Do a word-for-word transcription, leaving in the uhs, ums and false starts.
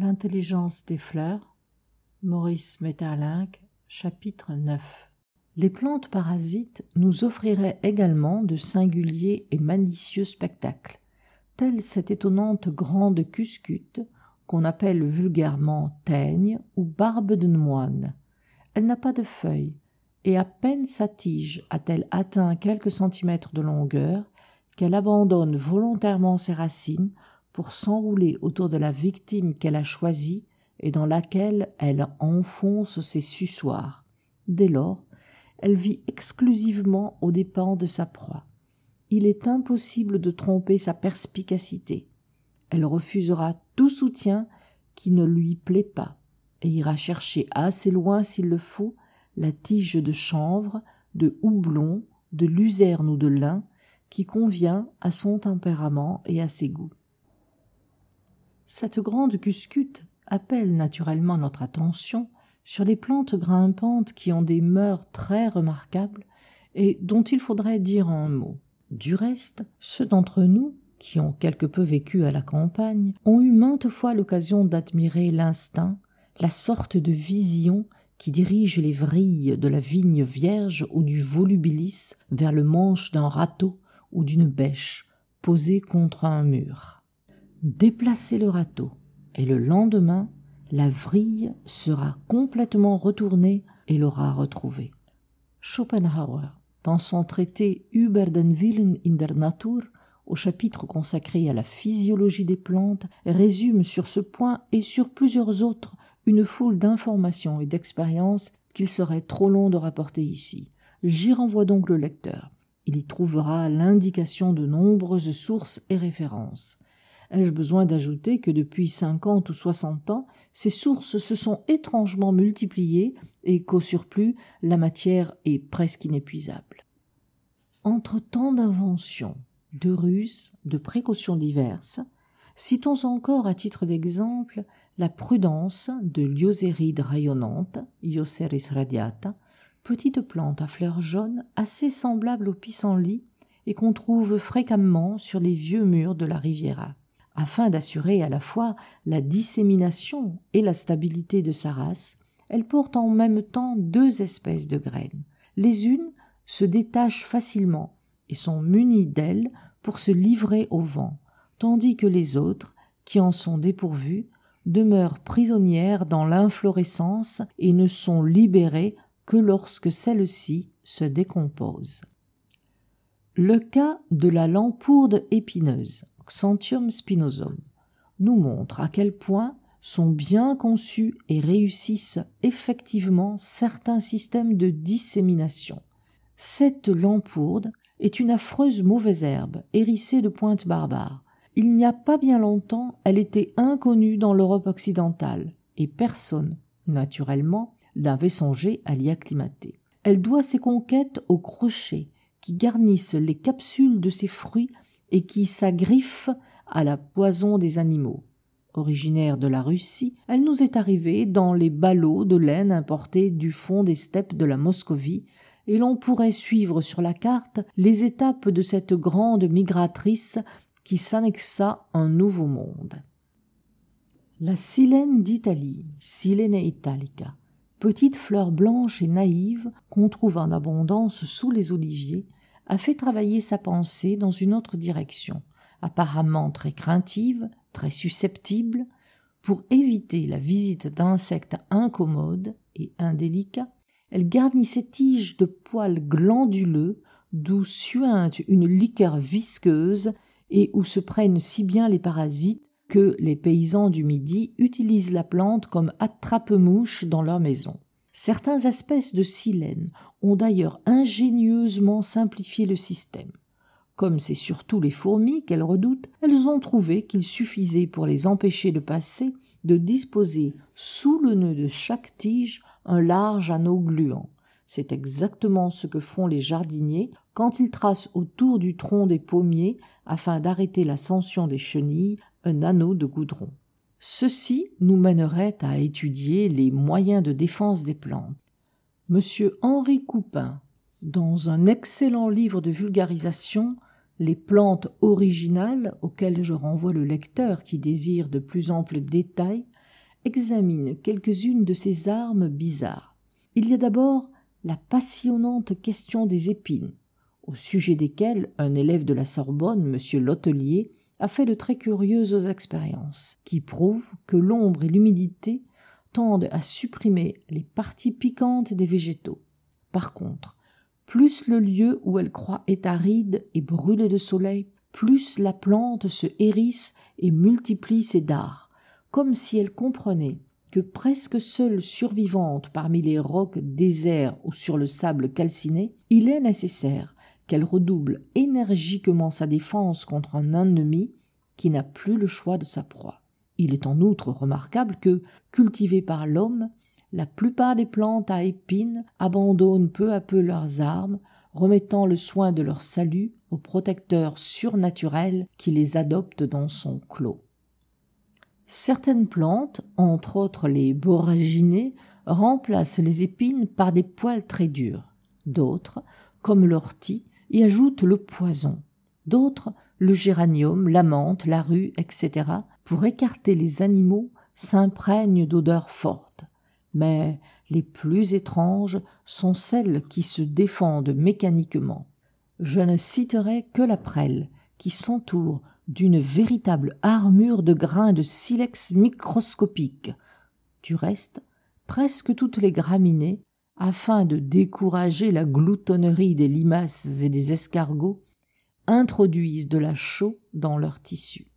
L'intelligence des fleurs, Maurice Maeterlinck, chapitre neuf. Les plantes parasites nous offriraient également de singuliers et malicieux spectacles, telle cette étonnante grande cuscute qu'on appelle vulgairement teigne ou barbe de moine. Elle n'a pas de feuilles, et à peine sa tige a-t-elle atteint quelques centimètres de longueur qu'elle abandonne volontairement ses racines pour s'enrouler autour de la victime qu'elle a choisie et dans laquelle elle enfonce ses suçoirs. Dès lors, elle vit exclusivement aux dépens de sa proie. Il est impossible de tromper sa perspicacité. Elle refusera tout soutien qui ne lui plaît pas et ira chercher assez loin s'il le faut la tige de chanvre, de houblon, de luzerne ou de lin qui convient à son tempérament et à ses goûts. Cette grande cuscute appelle naturellement notre attention sur les plantes grimpantes qui ont des mœurs très remarquables et dont il faudrait dire un mot. Du reste, ceux d'entre nous qui ont quelque peu vécu à la campagne ont eu maintes fois l'occasion d'admirer l'instinct, la sorte de vision qui dirige les vrilles de la vigne vierge ou du volubilis vers le manche d'un râteau ou d'une bêche posée contre un mur. Déplacez le râteau, et le lendemain, la vrille sera complètement retournée et l'aura retrouvée. Schopenhauer, dans son traité Über den Willen in der Natur, au chapitre consacré à la physiologie des plantes, résume sur ce point et sur plusieurs autres une foule d'informations et d'expériences qu'il serait trop long de rapporter ici. J'y renvoie donc le lecteur. Il y trouvera l'indication de nombreuses sources et références. Ai-je besoin d'ajouter que depuis cinquante ou soixante ans, ces sources se sont étrangement multipliées et qu'au surplus, la matière est presque inépuisable. Entre tant d'inventions, de ruses, de précautions diverses, citons encore à titre d'exemple la prudence de l'Ioséride rayonnante, Ioceris radiata, petite plante à fleurs jaunes assez semblable au pissenlit et qu'on trouve fréquemment sur les vieux murs de la Riviera. Afin d'assurer à la fois la dissémination et la stabilité de sa race, elle porte en même temps deux espèces de graines. Les unes se détachent facilement et sont munies d'ailes pour se livrer au vent, tandis que les autres, qui en sont dépourvues, demeurent prisonnières dans l'inflorescence et ne sont libérées que lorsque celle-ci se décompose. Le cas de la lampourde épineuse, Xanthium spinosum, nous montre à quel point sont bien conçus et réussissent effectivement certains systèmes de dissémination. Cette lampourde est une affreuse mauvaise herbe, hérissée de pointes barbares. Il n'y a pas bien longtemps, elle était inconnue dans l'Europe occidentale, et personne, naturellement, n'avait songé à l'y acclimater. Elle doit ses conquêtes aux crochets qui garnissent les capsules de ses fruits et qui s'agriffent à la poison des animaux. Originaire de la Russie, elle nous est arrivée dans les ballots de laine importés du fond des steppes de la Moscovie, et l'on pourrait suivre sur la carte les étapes de cette grande migratrice qui s'annexa un nouveau monde. La silène d'Italie, Silene italica, petite fleur blanche et naïve qu'on trouve en abondance sous les oliviers, a fait travailler sa pensée dans une autre direction, apparemment très craintive, très susceptible. Pour éviter la visite d'insectes incommodes et indélicats, elle garnit ses tiges de poils glanduleux, d'où suinte une liqueur visqueuse et où se prennent si bien les parasites que les paysans du Midi utilisent la plante comme attrape-mouche dans leur maison. Certaines espèces de silène ont d'ailleurs ingénieusement simplifié le système. Comme c'est surtout les fourmis qu'elles redoutent, elles ont trouvé qu'il suffisait pour les empêcher de passer de disposer sous le nœud de chaque tige un large anneau gluant. C'est exactement ce que font les jardiniers quand ils tracent autour du tronc des pommiers, afin d'arrêter l'ascension des chenilles, un anneau de goudron. Ceci nous mènerait à étudier les moyens de défense des plantes. Monsieur Henri Coupin, dans un excellent livre de vulgarisation, Les plantes originales, auxquelles je renvoie le lecteur qui désire de plus amples détails, examine quelques-unes de ces armes bizarres. Il y a d'abord la passionnante question des épines, au sujet desquelles un élève de la Sorbonne, M. Lotelier, a fait de très curieuses expériences, qui prouvent que l'ombre et l'humidité tendent à supprimer les parties piquantes des végétaux. Par contre, plus le lieu où elle croît est aride et brûlé de soleil, plus la plante se hérisse et multiplie ses dards, comme si elle comprenait que presque seule survivante parmi les rocs déserts ou sur le sable calciné, il est nécessaire qu'elle redouble énergiquement sa défense contre un ennemi qui n'a plus le choix de sa proie. Il est en outre remarquable que, cultivées par l'homme, la plupart des plantes à épines abandonnent peu à peu leurs armes, remettant le soin de leur salut au protecteur surnaturel qui les adopte dans son clos. Certaines plantes, entre autres les borraginées, remplacent les épines par des poils très durs. D'autres, comme l'ortie, y ajoutent le poison. D'autres, le géranium, la menthe, la rue, et cetera, pour écarter les animaux, s'imprègnent d'odeurs fortes. Mais les plus étranges sont celles qui se défendent mécaniquement. Je ne citerai que la prêle, qui s'entoure d'une véritable armure de grains de silex microscopiques. Du reste, presque toutes les graminées, afin de décourager la gloutonnerie des limaces et des escargots, introduisent de la chaux dans leur tissu.